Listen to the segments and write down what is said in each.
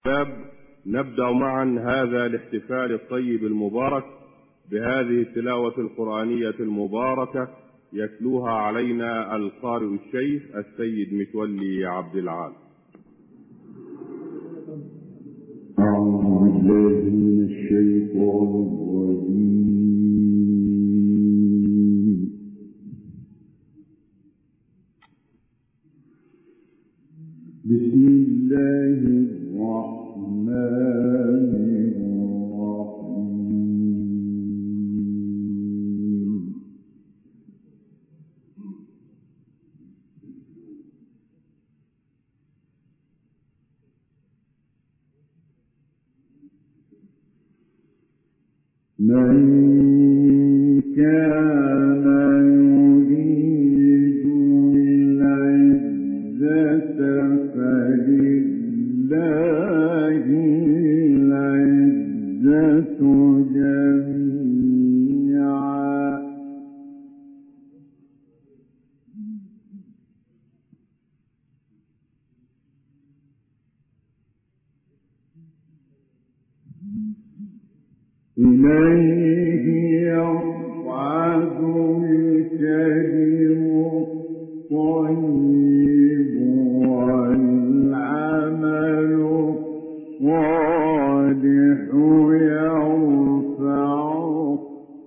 نبدأ معا هذا الاحتفال الطيب المبارك بهذه التلاوة القرآنية المباركة يتلوها علينا القارئ الشيخ السيد متولي عبد العال. أعوذ بالله من الشيطان الرجيم. بسم الله الرحمن الرحيم. من كان يريد العزة فلله العزة جميعا. إليه يصعد الكلم الطيب والعمل الصالح يرفعه.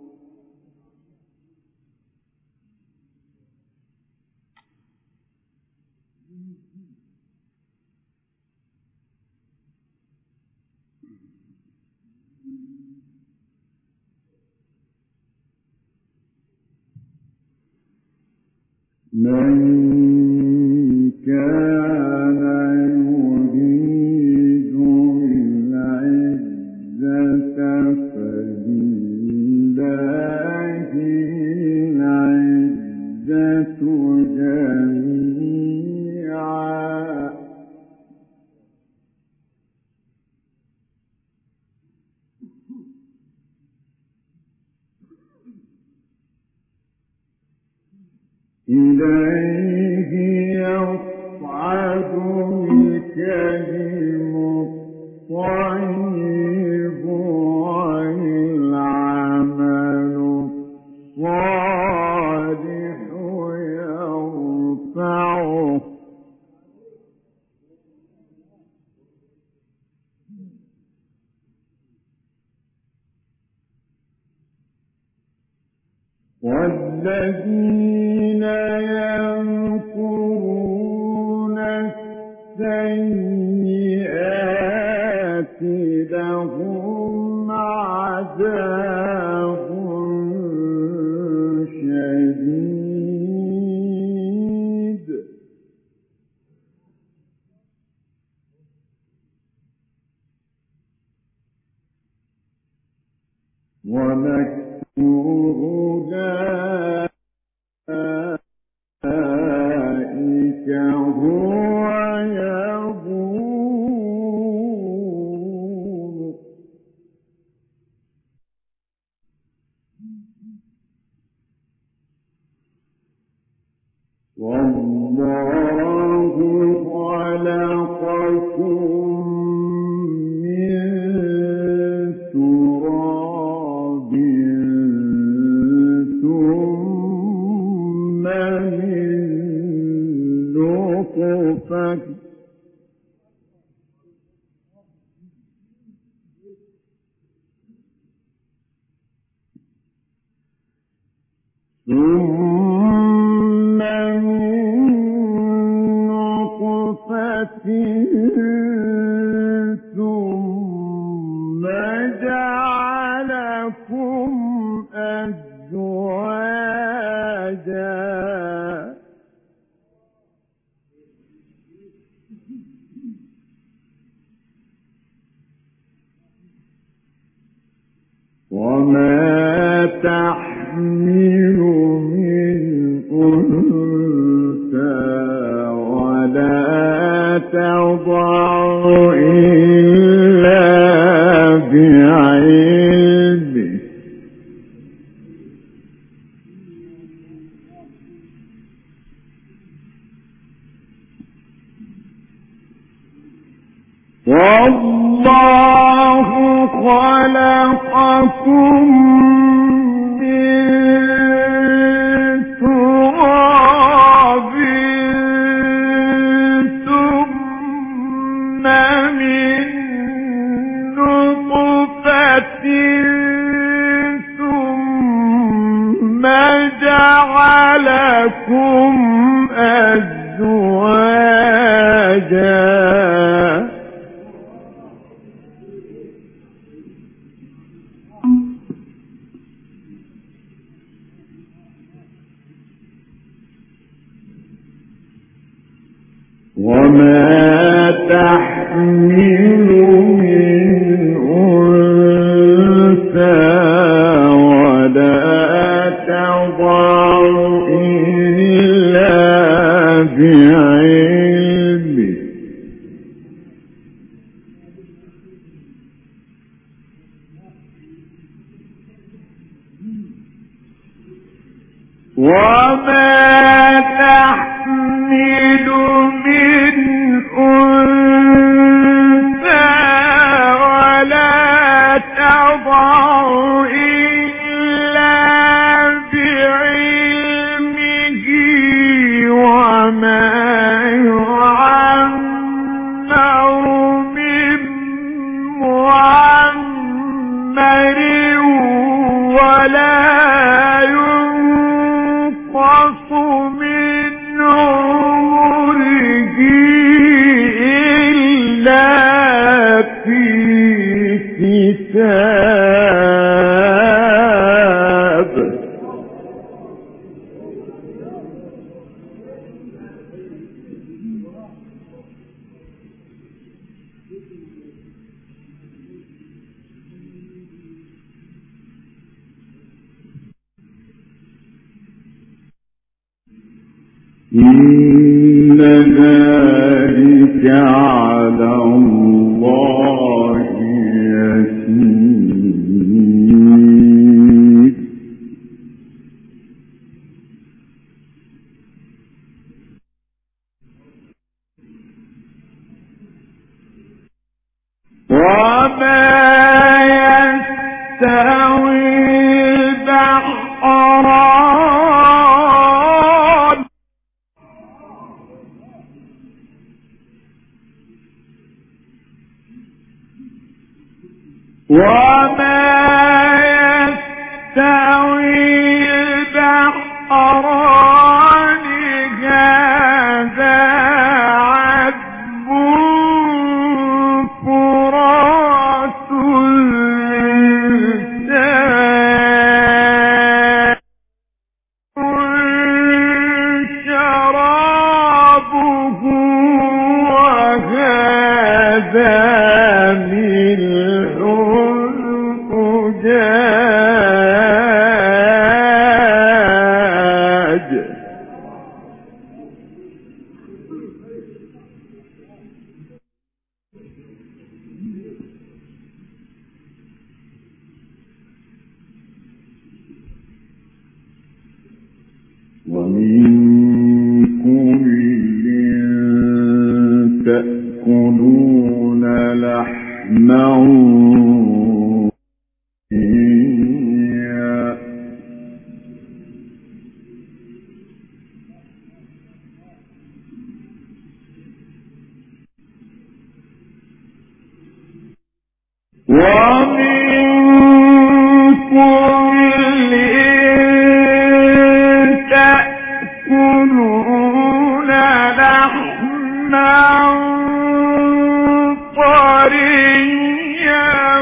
من كان يريد العزة فلله العزة جميعا. إليه يصعد الكلم الطيب والعمل الصالح يرفعه. والذين يمكرون السيئات لهم عذاب شديد. ومكر أولئك هو يبور. والله خلقكم من تراب ثم من نطفة ثم جعلكم أزواجا. وما تحمل من أنثى ولا تضع إلا بعلمه. والله والله خلقكم من تراب ثم من نطفة ثم جعلكم أزواجا وما تحمل من أنثى ولا تضع إلا بعلمه وما تحمل من أنثى ولا تضع إلا بعلمه وما يعمر من معمر ولا ينقص من عمره إلا في كتاب إن ذلك على الله يسير وما يستوي البحران وما يستوي البحران هذا عذب فرات شرابه وهذا ملح أجاج ومن كل تأكلون لحما ومن كل تأكلون لحما طريا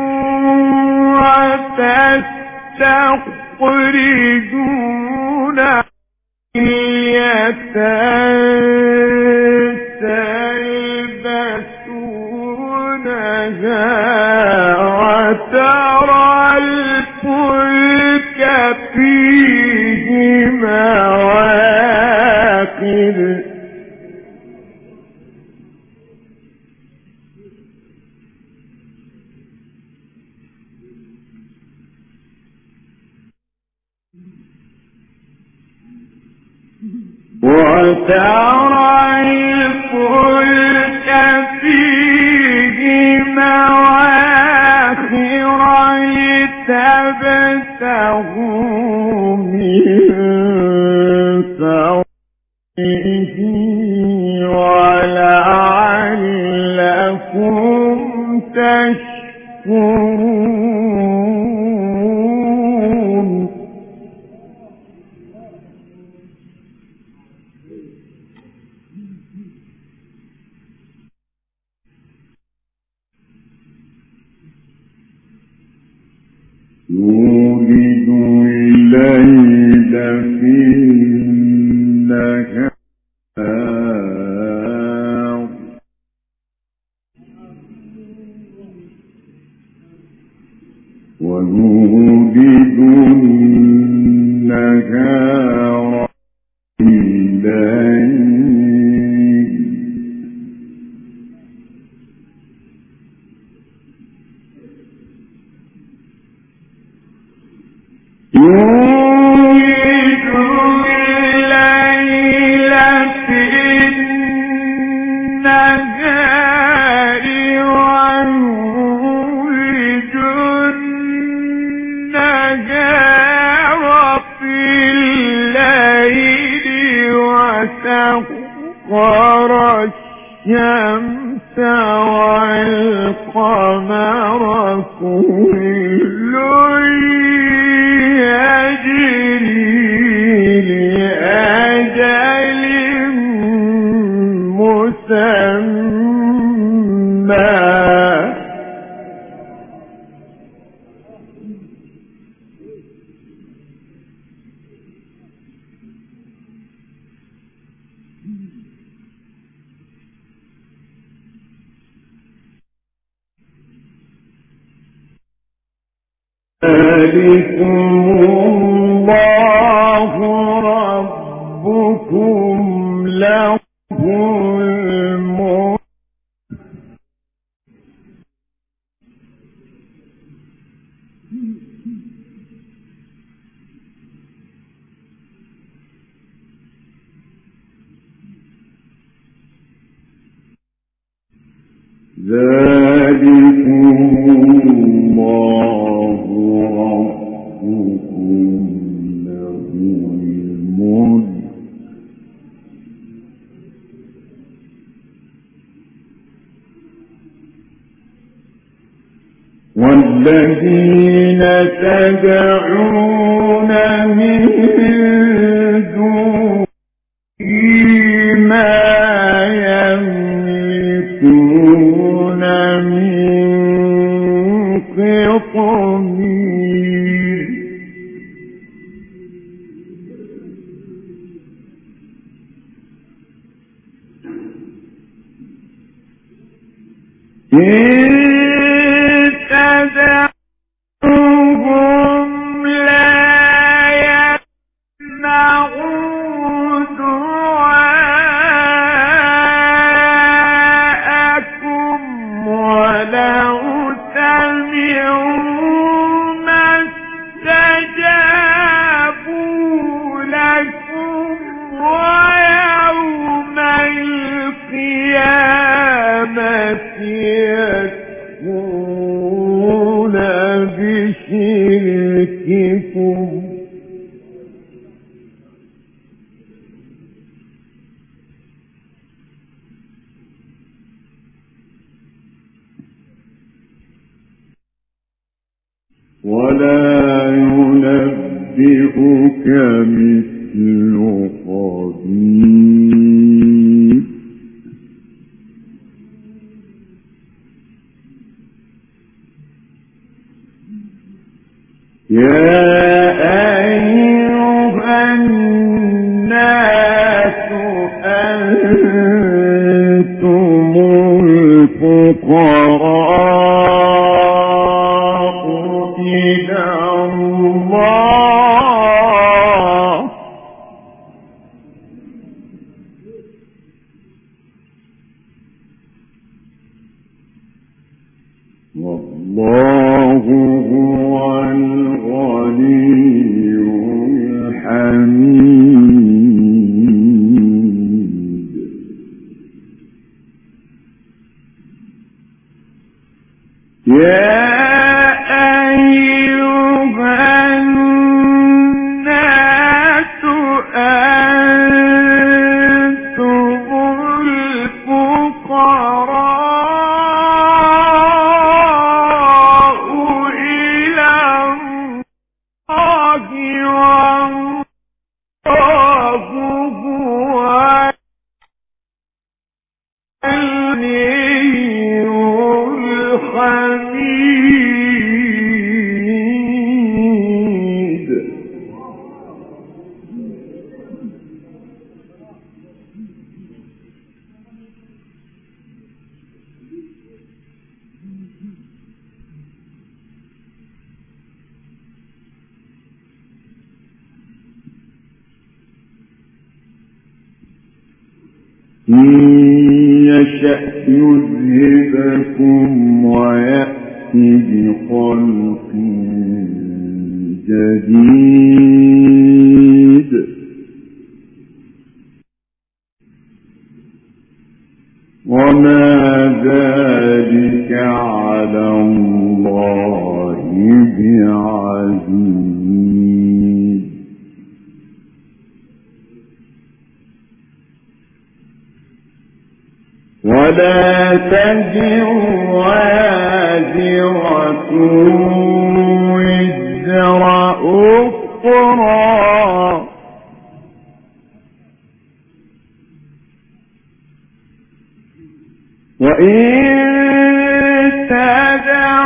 وتستخرجون تلبسونها وترى الفلك فيه مواخر وترى الفلك فيه له من فضله ولعلكم تشكرون. يولد الليل في النهار ويولد النهار في الليل يولد الليل في النهار ويولد النهار في الليل وسخر الشمس والقمر كل يجري لأجل مسمى ذلكم الله ربكم له الملك ذلكم الله ربكم له الملك والذين تدعون من دونه ما يملكون من قطمير تدعوهم لا يسمعوا دعاءكم ولو سمعوا ما استجابوا لكم ويوم القيامة يكفرون بشرككم ولا ينبئك مثل خبير يا أيها الناس أنتم الفقراء إلى الله والله هو الغني الحميد يا أيها إن يشأ يذهبكم ويأتي بخلق جديد وما ذلك على الله بعزيز ولا تزر وازرة وزر أخرى وإن تدع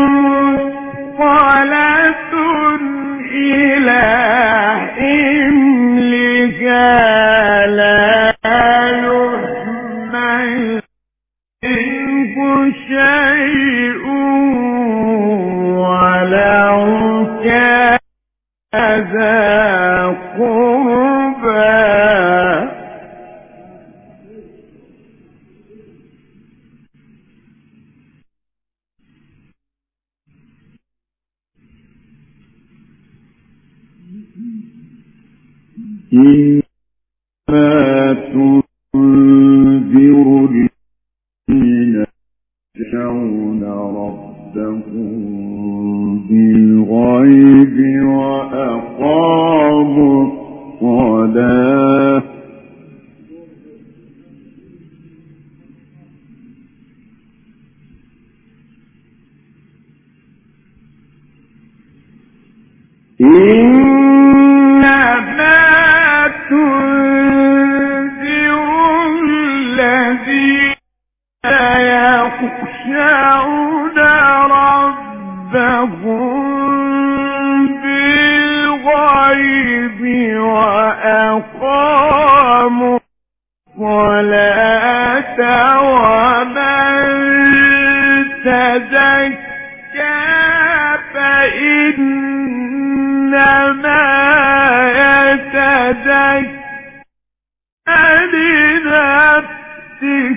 مثقلة إلى حملها لا يحمل منه شيء ولو كان ذا قربى إنما تنذر الذين يخشون ربهم بالغيب وأقاموا الصلاة إنما تنذر الذين يخشون ربهم بالغيب وأقاموا الصلاة ومن تزكى فإنما يتزكى لنفسه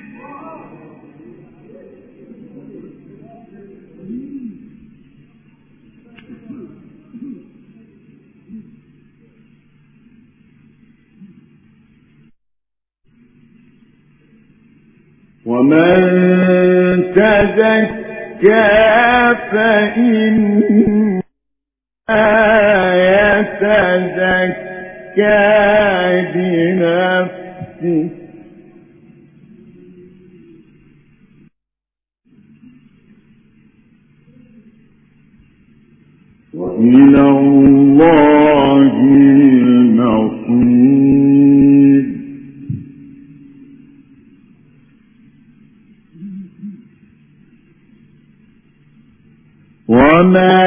ومن تزكى فإنما يتزكى لنفسه وإلى الله المصير وما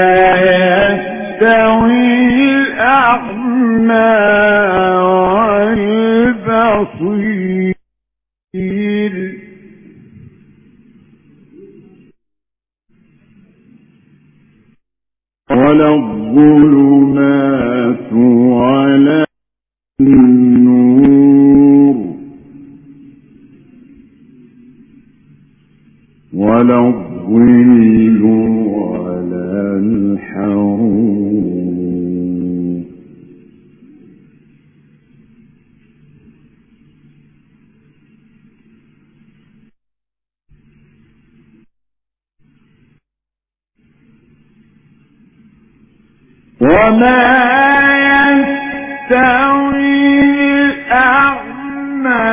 يستوي الأعمى والبصير ولا الظلمات ولا النور ولا الظل ولا الحرور وما يستوي الأعمى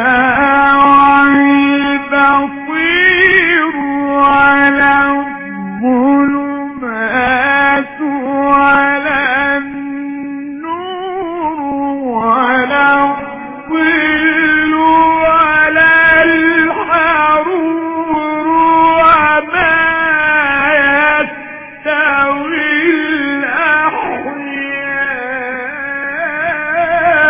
والبصير ولا الظلمات ولا النور ولا الظل ولا الحرور وما يستوي الأحياء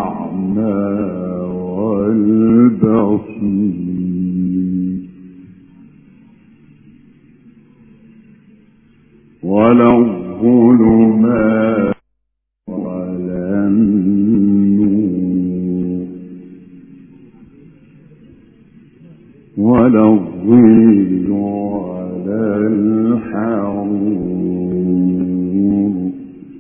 الأعمى والبصير ولا الظلمات ولا النور ولا الظل ولا الحرور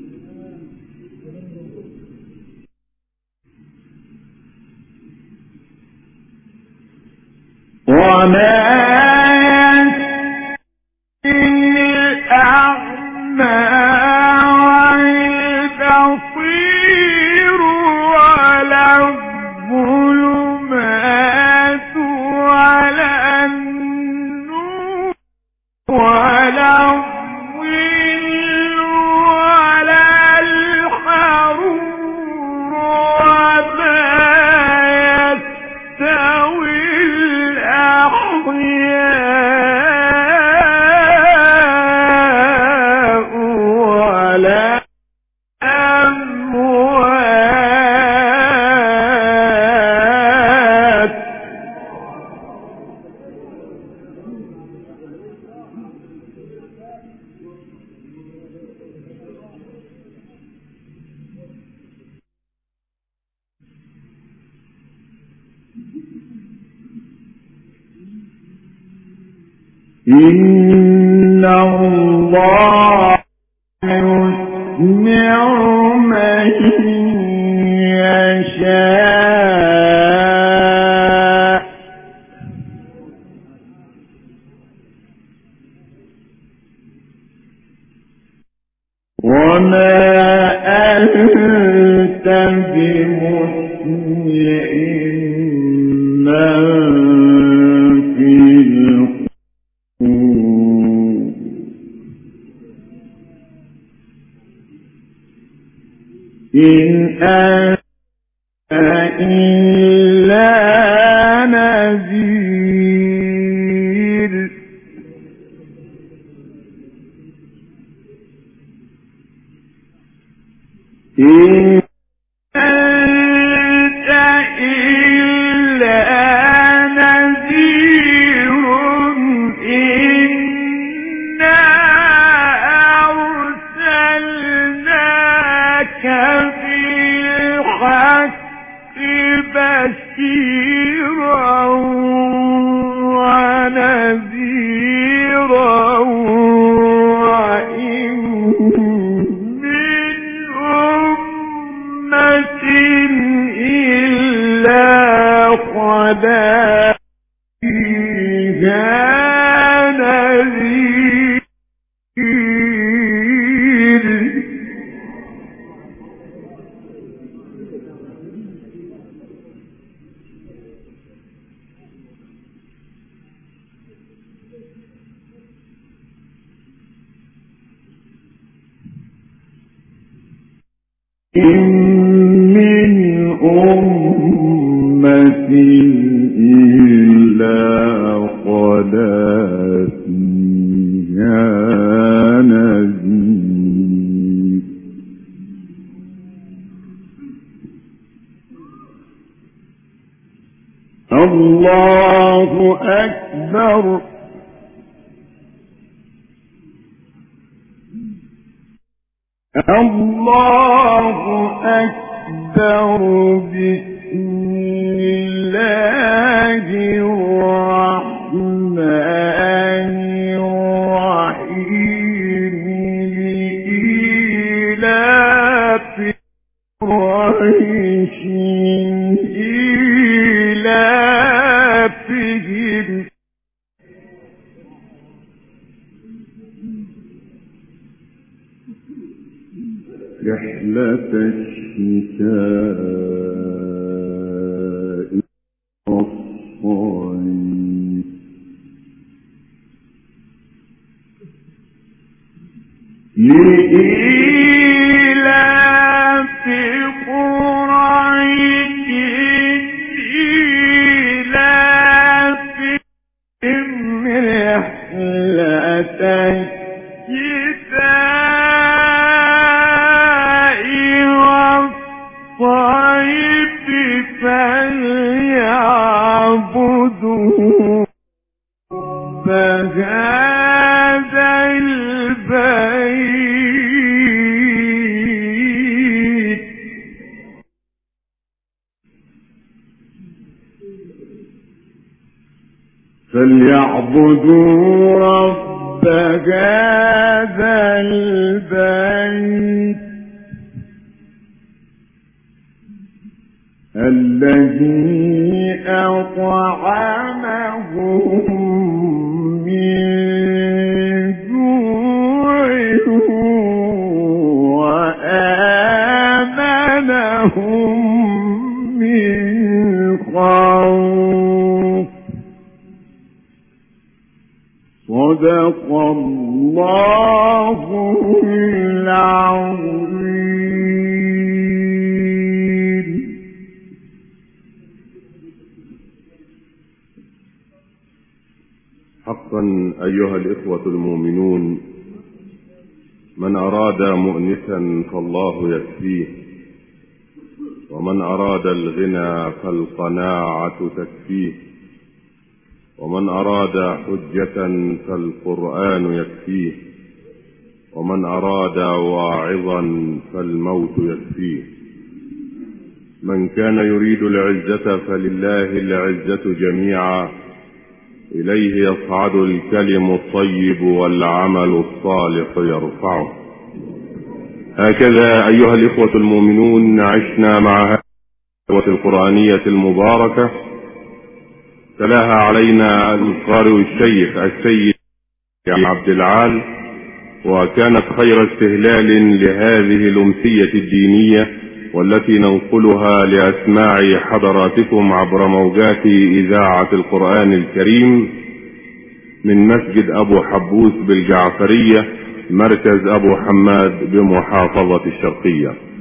وما يستوي الأعمى والبصير ولا الظلمات ولا النور ولا الظل ولا الحرور وما يستوي الأحياء ولا الأموات إن الله يسمع من يشاء وما أنت بمسمع من في القبور إن أنت إلا نذير إن أنت إلا نذير إنا أرسلناك بالحق بشيرا ونذيرا وإن من أمة إلا خلا فيها نذير إن من أمة إلا خلا فيها نذير الله أكبر الله أكبر بسم الله الرحمن الرحيم لإيلاف قريش إيلافهم رحلة الشتاء والصيف لإيلاف قريش إيلافهم رحلة الشتاء الصيد فليعبدوا بهذا البيت فليعبدوا رب هذا البيت الذي أطعمهم من جوع وآمنهم من خوف. صدق الله العظيم. حقا أيها الإخوة المؤمنون، من أراد مؤنسا فالله يكفيه، ومن أراد الغنى فالقناعة تكفيه، ومن أراد حجة فالقرآن يكفيه، ومن أراد واعظا فالموت يكفيه. من كان يريد العزة فلله العزة جميعا، إليه يصعد الكلم الطيب والعمل الصالح يرفعه. هكذا أيها الإخوة المؤمنون عشنا مع هذه التلاوة القرآنية المباركة، تلاها علينا القارئ الشيخ السيد عبد العال، وكانت خير استهلال لهذه الأمسية الدينية والتي ننقلها لأسماع حضراتكم عبر موجات إذاعة القرآن الكريم من مسجد أبو حبوس بالجعفرية، مركز أبو حماد بمحافظة الشرقية.